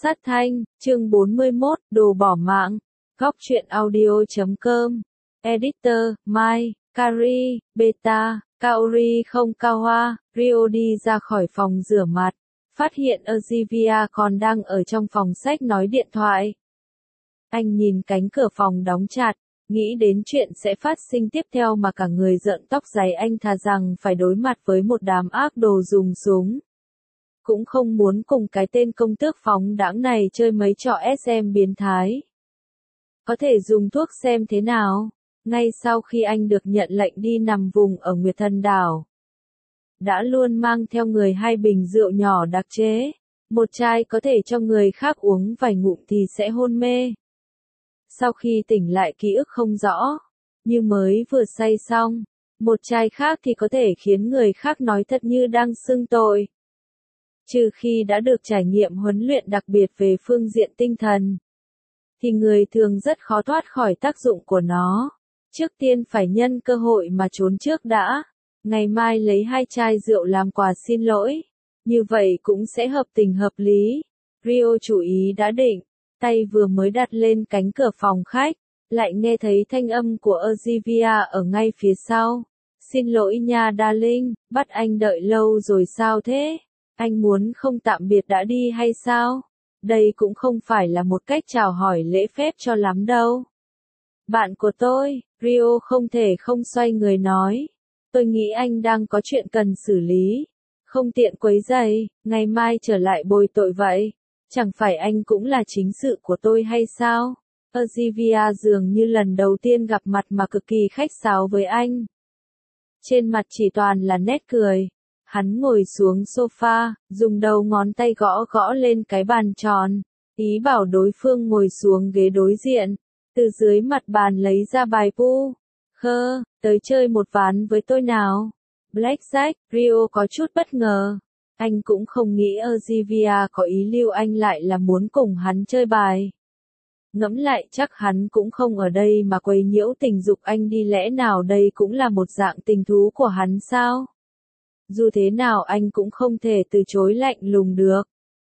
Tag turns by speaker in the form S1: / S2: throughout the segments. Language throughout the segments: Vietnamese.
S1: Sát thanh, chương 41, đồ bỏ mạng. Góc truyện audio.com. Editor, Mai, Kari, Beta, Kaori không Kawa, Rio đi ra khỏi phòng rửa mặt. Phát hiện Olivia còn đang ở trong phòng sách nói điện thoại. Anh nhìn cánh cửa phòng đóng chặt, nghĩ đến chuyện sẽ phát sinh tiếp theo mà cả người rợn tóc gáy. Anh thà rằng phải đối mặt với một đám ác đồ dùng súng, cũng không muốn cùng cái tên công tước phóng đãng này chơi mấy trò SM biến thái. Có thể dùng thuốc xem thế nào. Ngay sau khi anh được nhận lệnh đi nằm vùng ở Nguyệt Thần Đảo, đã luôn mang theo người 2 bình rượu nhỏ đặc chế. Một chai có thể cho người khác uống vài ngụm thì sẽ hôn mê. Sau khi tỉnh lại ký ức không rõ, như mới vừa say xong. Một chai khác thì có thể khiến người khác nói thật như đang xưng tội. Trừ khi đã được trải nghiệm huấn luyện đặc biệt về phương diện tinh thần, thì người thường rất khó thoát khỏi tác dụng của nó. Trước tiên phải nhân cơ hội mà trốn trước đã. Ngày mai lấy 2 chai rượu làm quà xin lỗi. Như vậy cũng sẽ hợp tình hợp lý. Rio chủ ý đã định, tay vừa mới đặt lên cánh cửa phòng khách, lại nghe thấy thanh âm của Olivia ở ngay phía sau. Xin lỗi nha darling, bắt anh đợi lâu rồi sao thế? Anh muốn không tạm biệt đã đi hay sao? Đây cũng không phải là một cách chào hỏi lễ phép cho lắm đâu. Bạn của tôi, Rio không thể không xoay người nói. Tôi nghĩ anh đang có chuyện cần xử lý. Không tiện quấy rầy, ngày mai trở lại bồi tội vậy. Chẳng phải anh cũng là chính sự của tôi hay sao? Olivia dường như lần đầu tiên gặp mặt mà cực kỳ khách sáo với anh. Trên mặt chỉ toàn là nét cười. Hắn ngồi xuống sofa, dùng đầu ngón tay gõ gõ lên cái bàn tròn, ý bảo đối phương ngồi xuống ghế đối diện. Từ dưới mặt bàn lấy ra bài pu. Khơ, tới chơi một ván với tôi nào. Blackjack, Rio có chút bất ngờ. Anh cũng không nghĩ Olivia có ý lưu anh lại là muốn cùng hắn chơi bài. Ngẫm lại chắc hắn cũng không ở đây mà quấy nhiễu tình dục anh đi, lẽ nào đây cũng là một dạng tình thú của hắn sao? Dù thế nào anh cũng không thể từ chối lạnh lùng được.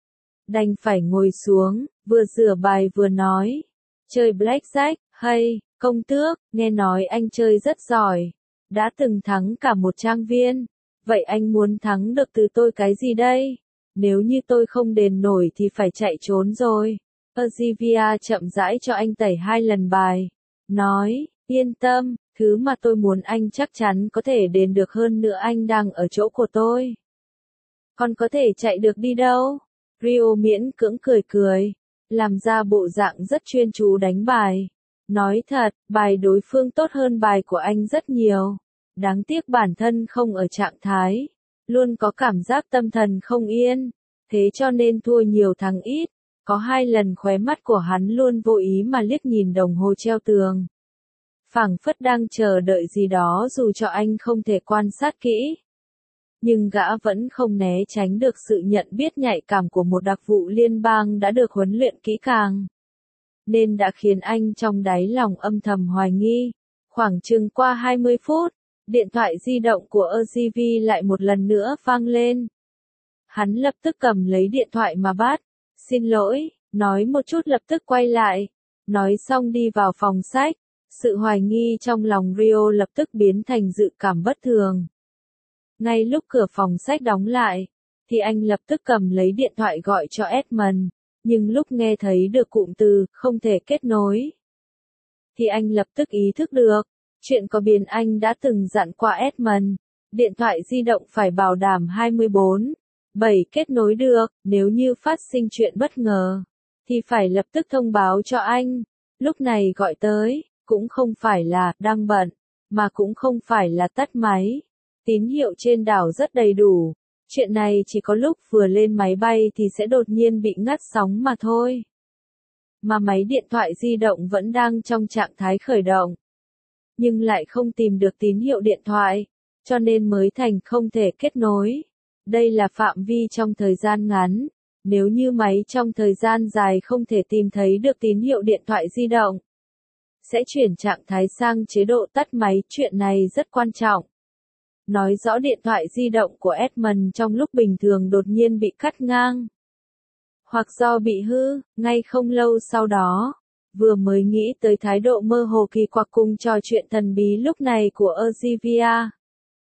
S1: Đành phải ngồi xuống, vừa rửa bài vừa nói. Chơi blackjack, hay, công tước, nghe nói anh chơi rất giỏi. Đã từng thắng cả một trang viên. Vậy anh muốn thắng được từ tôi cái gì đây? Nếu như tôi không đền nổi thì phải chạy trốn rồi. Olivia chậm rãi cho anh tẩy 2 lần bài. Nói, yên tâm, thứ mà tôi muốn anh chắc chắn có thể đền được, hơn nữa anh đang ở chỗ của tôi. Còn có thể chạy được đi đâu? Rio miễn cưỡng cười cười, làm ra bộ dạng rất chuyên chú đánh bài. Nói thật, bài đối phương tốt hơn bài của anh rất nhiều. Đáng tiếc bản thân không ở trạng thái, luôn có cảm giác tâm thần không yên, thế cho nên thua nhiều thắng ít. Có 2 lần khóe mắt của hắn luôn vô ý mà liếc nhìn đồng hồ treo tường, phảng phất đang chờ đợi gì đó dù cho anh không thể quan sát kỹ. Nhưng gã vẫn không né tránh được sự nhận biết nhạy cảm của một đặc vụ liên bang đã được huấn luyện kỹ càng, nên đã khiến anh trong đáy lòng âm thầm hoài nghi. Khoảng chừng qua 20 phút, điện thoại di động của Olivia lại một lần nữa vang lên. Hắn lập tức cầm lấy điện thoại mà bắt. Xin lỗi, nói một chút lập tức quay lại. Nói xong đi vào phòng sách. Sự hoài nghi trong lòng Rio lập tức biến thành dự cảm bất thường. Ngay lúc cửa phòng sách đóng lại, thì anh lập tức cầm lấy điện thoại gọi cho Edmund. Nhưng lúc nghe thấy được cụm từ không thể kết nối, thì anh lập tức ý thức được. Chuyện có biến anh đã từng dặn qua Edmund. Điện thoại di động phải bảo đảm 24/7 kết nối được. Nếu như phát sinh chuyện bất ngờ, thì phải lập tức thông báo cho anh. Lúc này gọi tới, cũng không phải là đang bận, mà cũng không phải là tắt máy. Tín hiệu trên đảo rất đầy đủ. Chuyện này chỉ có lúc vừa lên máy bay thì sẽ đột nhiên bị ngắt sóng mà thôi. Mà máy điện thoại di động vẫn đang trong trạng thái khởi động, nhưng lại không tìm được tín hiệu điện thoại, cho nên mới thành không thể kết nối. Đây là phạm vi trong thời gian ngắn. Nếu như máy trong thời gian dài không thể tìm thấy được tín hiệu điện thoại di động, sẽ chuyển trạng thái sang chế độ tắt máy. Chuyện này rất quan trọng. Nói rõ điện thoại di động của Edmund trong lúc bình thường đột nhiên bị cắt ngang, hoặc do bị hư, ngay không lâu sau đó. Vừa mới nghĩ tới thái độ mơ hồ kỳ quặc cùng trò chuyện thần bí lúc này của Olivia.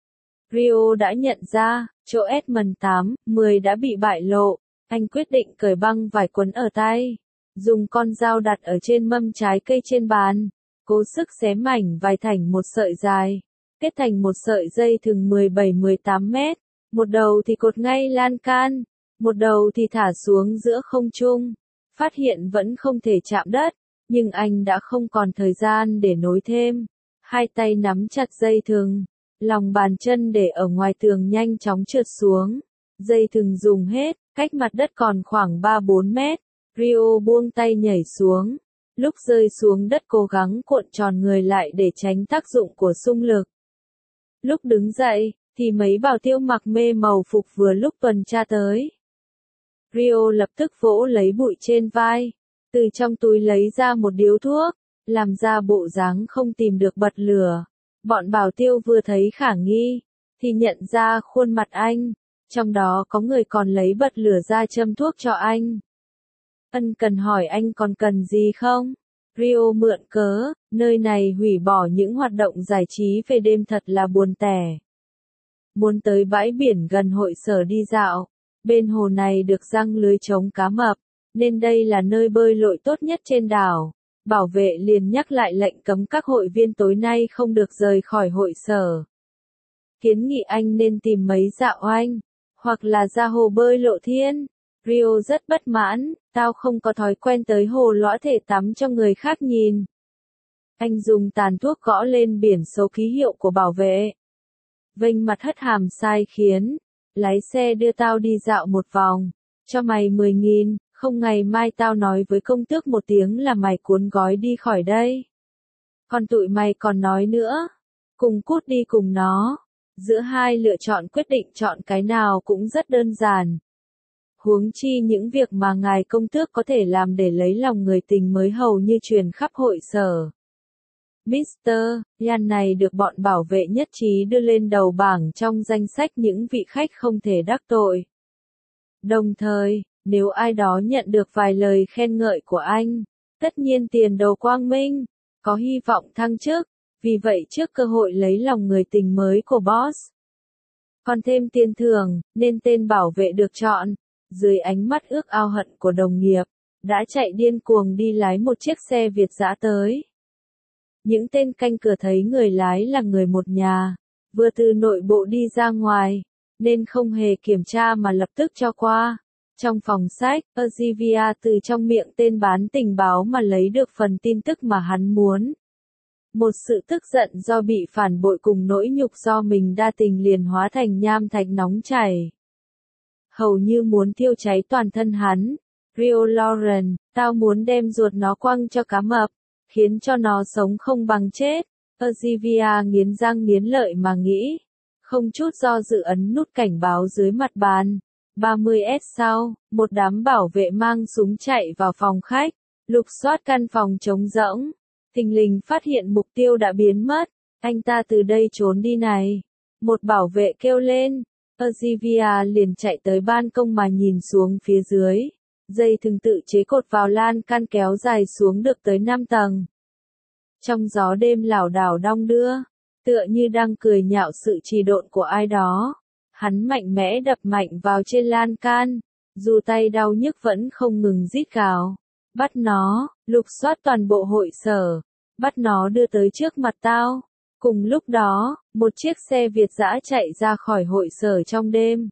S1: Rio đã nhận ra, chỗ Edmund 8-10 đã bị bại lộ. Anh quyết định cởi băng vải quấn ở tay. Dùng con dao đặt ở trên mâm trái cây trên bàn. Cố sức xé mảnh vải thành một sợi dài. Kết thành một sợi dây thừng 17-18 mét. Một đầu thì cột ngay lan can. Một đầu thì thả xuống giữa không trung. Phát hiện vẫn không thể chạm đất. Nhưng anh đã không còn thời gian để nối thêm. Hai tay nắm chặt dây thừng. Lòng bàn chân để ở ngoài tường nhanh chóng trượt xuống. Dây thừng dùng hết, cách mặt đất còn khoảng 3-4 mét. Rio buông tay nhảy xuống. Lúc rơi xuống đất cố gắng cuộn tròn người lại để tránh tác dụng của xung lực. Lúc đứng dậy, thì mấy bảo tiêu mặc mê màu phục vừa lúc tuần tra tới. Rio lập tức vỗ lấy bụi trên vai. Từ trong túi lấy ra một điếu thuốc, làm ra bộ dáng không tìm được bật lửa. Bọn bảo tiêu vừa thấy khả nghi, thì nhận ra khuôn mặt anh, trong đó có người còn lấy bật lửa ra châm thuốc cho anh. Ân cần hỏi anh còn cần gì không? Rio mượn cớ, nơi này hủy bỏ những hoạt động giải trí về đêm thật là buồn tẻ. Muốn tới bãi biển gần hội sở đi dạo, bên hồ này được giăng lưới chống cá mập, nên đây là nơi bơi lội tốt nhất trên đảo. Bảo vệ liền nhắc lại lệnh cấm các hội viên tối nay không được rời khỏi hội sở. Kiến nghị anh nên tìm mấy dạo oanh, hoặc là ra hồ bơi Lộ Thiên. Rio rất bất mãn, tao không có thói quen tới hồ lõa thể tắm cho người khác nhìn. Anh dùng tàn thuốc gõ lên biển số ký hiệu của bảo vệ. Vênh mặt hất hàm sai khiến, lái xe đưa tao đi dạo một vòng, cho mày 10.000. Không ngày mai tao nói với công tước một tiếng là mày cuốn gói đi khỏi đây. Còn tụi mày còn nói nữa. Cùng cút đi cùng nó. Giữa hai lựa chọn quyết định chọn cái nào cũng rất đơn giản. Huống chi những việc mà ngài công tước có thể làm để lấy lòng người tình mới hầu như truyền khắp hội sở. Mr. Yan này được bọn bảo vệ nhất trí đưa lên đầu bảng trong danh sách những vị khách không thể đắc tội. Đồng thời, nếu ai đó nhận được vài lời khen ngợi của anh, tất nhiên tiền đồ quang minh, có hy vọng thăng chức, vì vậy trước cơ hội lấy lòng người tình mới của boss. Còn thêm tiền thưởng, nên tên bảo vệ được chọn, dưới ánh mắt ước ao hận của đồng nghiệp, đã chạy điên cuồng đi lái một chiếc xe Việt dã tới. Những tên canh cửa thấy người lái là người một nhà, vừa từ nội bộ đi ra ngoài, nên không hề kiểm tra mà lập tức cho qua. Trong phòng sách, Olivia từ trong miệng tên bán tình báo mà lấy được phần tin tức mà hắn muốn. Một sự tức giận do bị phản bội cùng nỗi nhục do mình đa tình liền hóa thành nham thạch nóng chảy. Hầu như muốn thiêu cháy toàn thân hắn. Rio Lauren, tao muốn đem ruột nó quăng cho cá mập, khiến cho nó sống không bằng chết. Olivia nghiến răng nghiến lợi mà nghĩ. Không chút do dự ấn nút cảnh báo dưới mặt bàn. 30s sau, một đám bảo vệ mang súng chạy vào phòng khách, lục soát căn phòng trống rỗng. Thình lình phát hiện mục tiêu đã biến mất. Anh ta từ đây trốn đi này. Một bảo vệ kêu lên. Olivia liền chạy tới ban công mà nhìn xuống phía dưới. Dây thừng tự chế cột vào lan can kéo dài xuống được tới 5 tầng. Trong gió đêm lảo đảo đong đưa, tựa như đang cười nhạo sự trì độn của ai đó. Hắn mạnh mẽ đập mạnh vào trên lan can, dù tay đau nhức vẫn không ngừng rít gào. Bắt nó, lục soát toàn bộ hội sở, bắt nó đưa tới trước mặt tao. Cùng lúc đó, một chiếc xe Việt dã chạy ra khỏi hội sở trong đêm.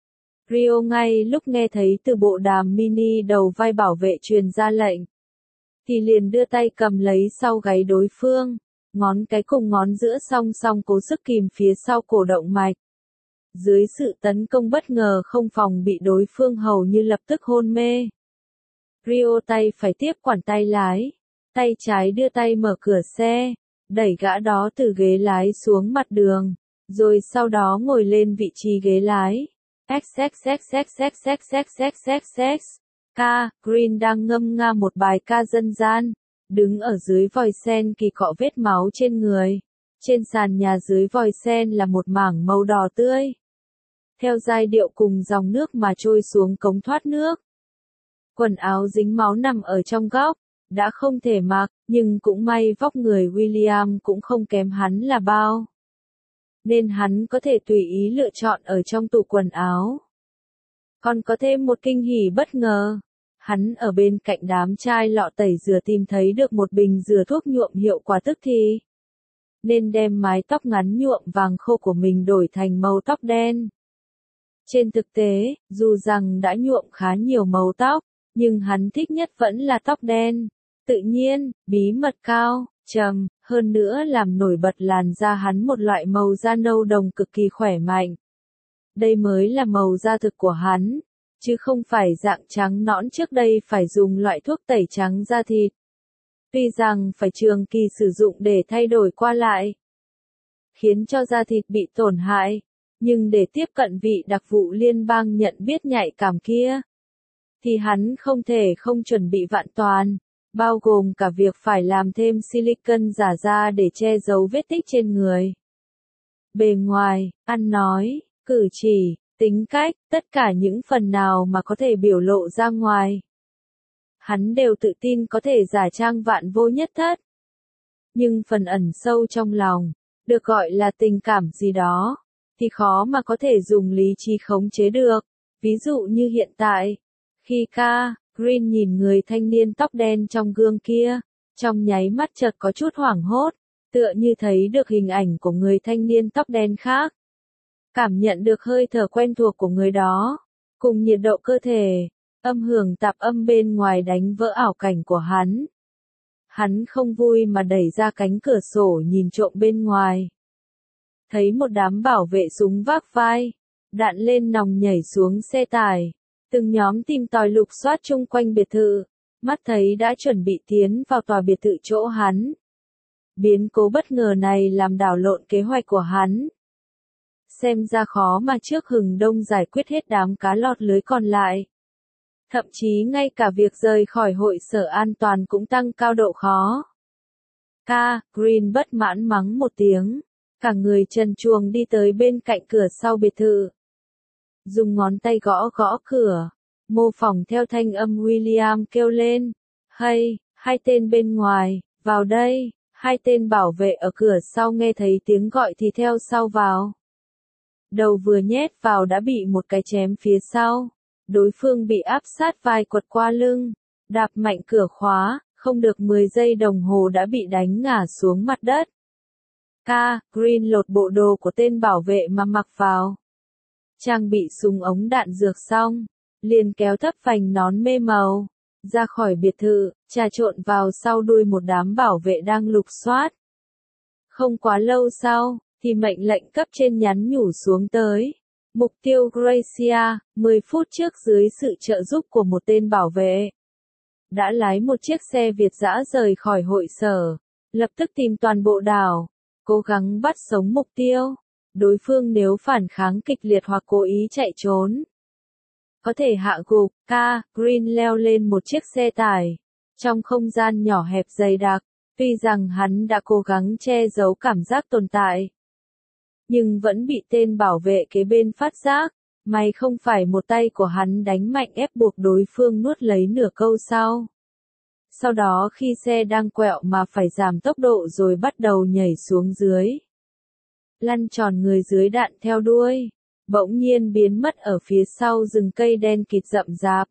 S1: Rio ngay lúc nghe thấy từ bộ đàm mini đầu vai bảo vệ truyền ra lệnh, thì liền đưa tay cầm lấy sau gáy đối phương, ngón cái cùng ngón giữa song song cố sức kìm phía sau cổ động mạch. Dưới sự tấn công bất ngờ không phòng bị đối phương hầu như lập tức hôn mê. Rio tay phải tiếp quản tay lái, tay trái đưa tay mở cửa xe, đẩy gã đó từ ghế lái xuống mặt đường, rồi sau đó ngồi lên vị trí ghế lái. XXXXXXXXXX. Green đang ngâm nga một bài ca dân gian, đứng ở dưới vòi sen kỳ cọ vết máu trên người. Trên sàn nhà dưới vòi sen là một mảng màu đỏ tươi. Theo giai điệu cùng dòng nước mà trôi xuống cống thoát nước. Quần áo dính máu nằm ở trong góc, đã không thể mặc, nhưng cũng may vóc người William cũng không kém hắn là bao. Nên hắn có thể tùy ý lựa chọn ở trong tủ quần áo. Còn có thêm một kinh hỉ bất ngờ. Hắn ở bên cạnh đám chai lọ tẩy rửa tìm thấy được một bình rửa thuốc nhuộm hiệu quả tức thì. Nên đem mái tóc ngắn nhuộm vàng khô của mình đổi thành màu tóc đen. Trên thực tế, dù rằng đã nhuộm khá nhiều màu tóc, nhưng hắn thích nhất vẫn là tóc đen. Tự nhiên, bí mật cao, trầm, hơn nữa làm nổi bật làn da hắn một loại màu da nâu đồng cực kỳ khỏe mạnh. Đây mới là màu da thực của hắn, chứ không phải dạng trắng nõn trước đây phải dùng loại thuốc tẩy trắng da thịt. Tuy rằng phải trường kỳ sử dụng để thay đổi qua lại, khiến cho da thịt bị tổn hại, nhưng để tiếp cận vị đặc vụ liên bang nhận biết nhạy cảm kia, thì hắn không thể không chuẩn bị vạn toàn, bao gồm cả việc phải làm thêm silicon giả da để che giấu vết tích trên người. Bề ngoài, ăn nói, cử chỉ, tính cách, tất cả những phần nào mà có thể biểu lộ ra ngoài, hắn đều tự tin có thể giả trang vạn vô nhất thất. Nhưng phần ẩn sâu trong lòng, được gọi là tình cảm gì đó, thì khó mà có thể dùng lý trí khống chế được. Ví dụ như hiện tại, khi Green nhìn người thanh niên tóc đen trong gương kia, trong nháy mắt chợt có chút hoảng hốt, tựa như thấy được hình ảnh của người thanh niên tóc đen khác. Cảm nhận được hơi thở quen thuộc của người đó, cùng nhiệt độ cơ thể, âm hưởng tạp âm bên ngoài đánh vỡ ảo cảnh của hắn. Hắn không vui mà đẩy ra cánh cửa sổ nhìn trộm bên ngoài. Thấy một đám bảo vệ súng vác vai, đạn lên nòng nhảy xuống xe tải, từng nhóm tìm tòi lục soát chung quanh biệt thự, mắt thấy đã chuẩn bị tiến vào tòa biệt thự chỗ hắn. Biến cố bất ngờ này làm đảo lộn kế hoạch của hắn. Xem ra khó mà trước hừng đông giải quyết hết đám cá lọt lưới còn lại. Thậm chí ngay cả việc rời khỏi hội sở an toàn cũng tăng cao độ khó. Green bất mãn mắng một tiếng, cả người trần truồng đi tới bên cạnh cửa sau biệt thự. Dùng ngón tay gõ gõ cửa, mô phỏng theo thanh âm William kêu lên. Hey, hai tên bên ngoài, vào đây. Hai tên bảo vệ ở cửa sau nghe thấy tiếng gọi thì theo sau vào. Đầu vừa nhét vào đã bị một cái chém phía sau. Đối phương bị áp sát vai quật qua lưng, đạp mạnh cửa khóa, không được 10 giây đồng hồ đã bị đánh ngã xuống mặt đất. Green lột bộ đồ của tên bảo vệ mà mặc vào. Trang bị súng ống đạn dược xong, liền kéo thấp phành nón mê màu, ra khỏi biệt thự, trà trộn vào sau đuôi một đám bảo vệ đang lục soát. Không quá lâu sau, thì mệnh lệnh cấp trên nhắn nhủ xuống tới. Mục tiêu Gracia, 10 phút trước dưới sự trợ giúp của một tên bảo vệ, đã lái một chiếc xe Việt dã rời khỏi hội sở, lập tức tìm toàn bộ đảo, cố gắng bắt sống mục tiêu. Đối phương nếu phản kháng kịch liệt hoặc cố ý chạy trốn, có thể hạ gục. Green leo lên một chiếc xe tải, trong không gian nhỏ hẹp dày đặc, tuy rằng hắn đã cố gắng che giấu cảm giác tồn tại, nhưng vẫn bị tên bảo vệ kế bên phát giác. May không phải một tay của hắn đánh mạnh ép buộc đối phương nuốt lấy nửa câu sau. Sau đó khi xe đang quẹo mà phải giảm tốc độ rồi bắt đầu nhảy xuống dưới. Lăn tròn người dưới đạn theo đuôi, bỗng nhiên biến mất ở phía sau rừng cây đen kịt rậm rạp.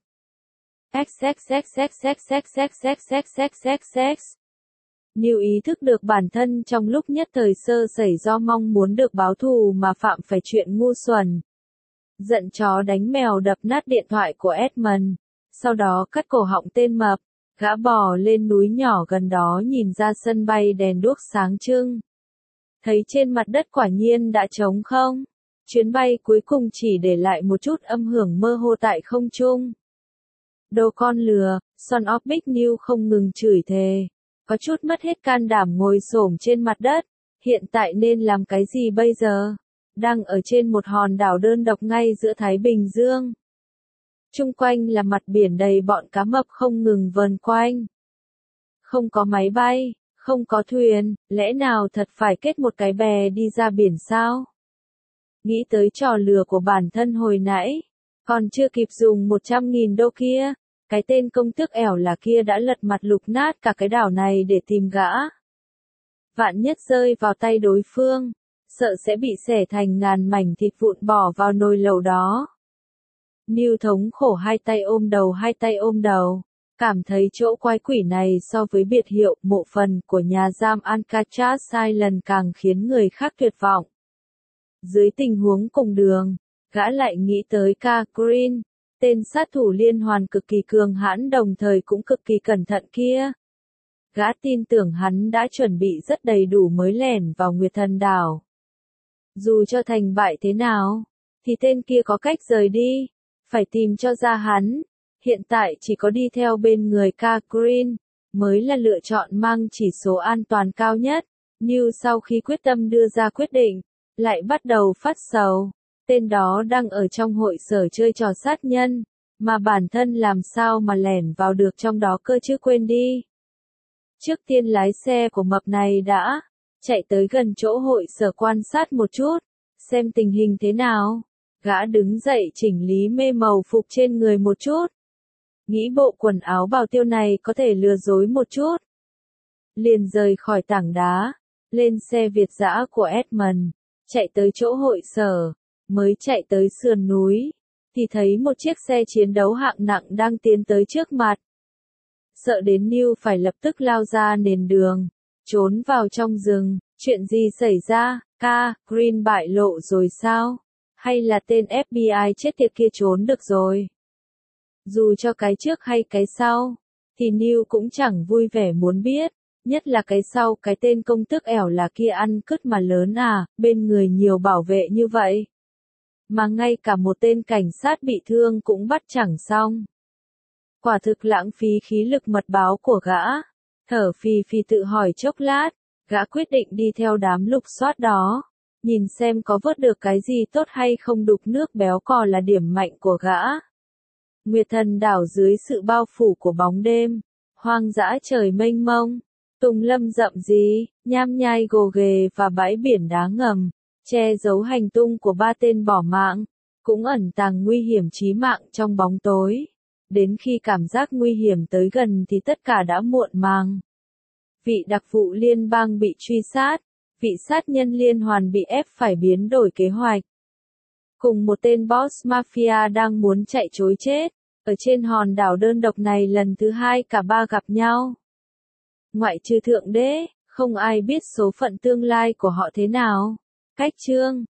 S1: New ý thức được bản thân trong lúc nhất thời sơ sẩy do mong muốn được báo thù mà phạm phải chuyện ngu xuẩn. Giận chó đánh mèo đập nát điện thoại của Edmund, sau đó cắt cổ họng tên mập, gã bò lên núi nhỏ gần đó nhìn ra sân bay đèn đuốc sáng trưng. Thấy trên mặt đất quả nhiên đã trống không, chuyến bay cuối cùng chỉ để lại một chút âm hưởng mơ hồ tại không trung. Đồ con lừa, Son of Big New không ngừng chửi thề, có chút mất hết can đảm ngồi xổm trên mặt đất, hiện tại nên làm cái gì bây giờ? Đang ở trên một hòn đảo đơn độc ngay giữa Thái Bình Dương. Chung quanh là mặt biển đầy bọn cá mập không ngừng vờn quanh. Không có máy bay, không có thuyền, lẽ nào thật phải kết một cái bè đi ra biển sao? Nghĩ tới trò lừa của bản thân hồi nãy, còn chưa kịp dùng 100.000 đô kia, Cái tên công tước ẻo là kia đã lật mặt lục nát cả cái đảo này để tìm gã. Vạn nhất rơi vào tay đối phương, sợ sẽ bị xẻ thành ngàn mảnh thịt vụn bỏ vào nồi lẩu đó. Nưu thống khổ hai tay ôm đầu, cảm thấy chỗ quái quỷ này so với biệt hiệu mộ phần của nhà giam Alcatraz Island càng khiến người khác tuyệt vọng. Dưới tình huống cùng đường, gã lại nghĩ tới Ca Green, tên sát thủ liên hoàn cực kỳ cường hãn đồng thời cũng cực kỳ cẩn thận kia. Gã tin tưởng hắn đã chuẩn bị rất đầy đủ mới lẻn vào Nguyệt Thần đảo. Dù cho thành bại thế nào, thì tên kia có cách rời đi, phải tìm cho ra hắn. Hiện tại chỉ có đi theo bên người Ca Green, mới là lựa chọn mang chỉ số an toàn cao nhất. Như sau khi quyết tâm đưa ra quyết định, lại bắt đầu phát sầu. Tên đó đang ở trong hội sở chơi trò sát nhân, mà bản thân làm sao mà lẻn vào được trong đó cơ chứ, quên đi. Trước tiên lái xe của mập này đã chạy tới gần chỗ hội sở quan sát một chút, xem tình hình thế nào. Gã đứng dậy chỉnh lý mê màu phục trên người một chút. Nghĩ bộ quần áo bào tiêu này có thể lừa dối một chút. Liền rời khỏi tảng đá, lên xe Việt dã của Edmund, chạy tới chỗ hội sở, mới chạy tới sườn núi, thì thấy một chiếc xe chiến đấu hạng nặng đang tiến tới trước mặt. Sợ đến New phải lập tức lao ra nền đường, trốn vào trong rừng. Chuyện gì xảy ra, Ca Green bại lộ rồi sao? Hay là tên FBI chết tiệt kia trốn được rồi? Dù cho cái trước hay cái sau, thì New cũng chẳng vui vẻ muốn biết, nhất là cái sau, cái tên công tước ẻo là kia ăn cứt mà lớn à, bên người nhiều bảo vệ như vậy. Mà ngay cả một tên cảnh sát bị thương cũng bắt chẳng xong. Quả thực lãng phí khí lực mật báo của gã. Thở phì phì tự hỏi chốc lát, gã quyết định đi theo đám lục soát đó, nhìn xem có vớt được cái gì tốt hay không. Đục nước béo cò là điểm mạnh của gã. Nguyệt Thần đảo dưới sự bao phủ của bóng đêm, hoang dã trời mênh mông, tùng lâm rậm rì, nham nhai gồ ghề và bãi biển đá ngầm, che giấu hành tung của ba tên bỏ mạng, cũng ẩn tàng nguy hiểm chí mạng trong bóng tối. Đến khi cảm giác nguy hiểm tới gần thì tất cả đã muộn màng. Vị đặc vụ liên bang bị truy sát, vị sát nhân liên hoàn bị ép phải biến đổi kế hoạch. Cùng một tên boss mafia đang muốn chạy trối chết, ở trên hòn đảo đơn độc này lần thứ hai cả ba gặp nhau. Ngoại trừ Thượng Đế, không ai biết số phận tương lai của họ thế nào. Cách chương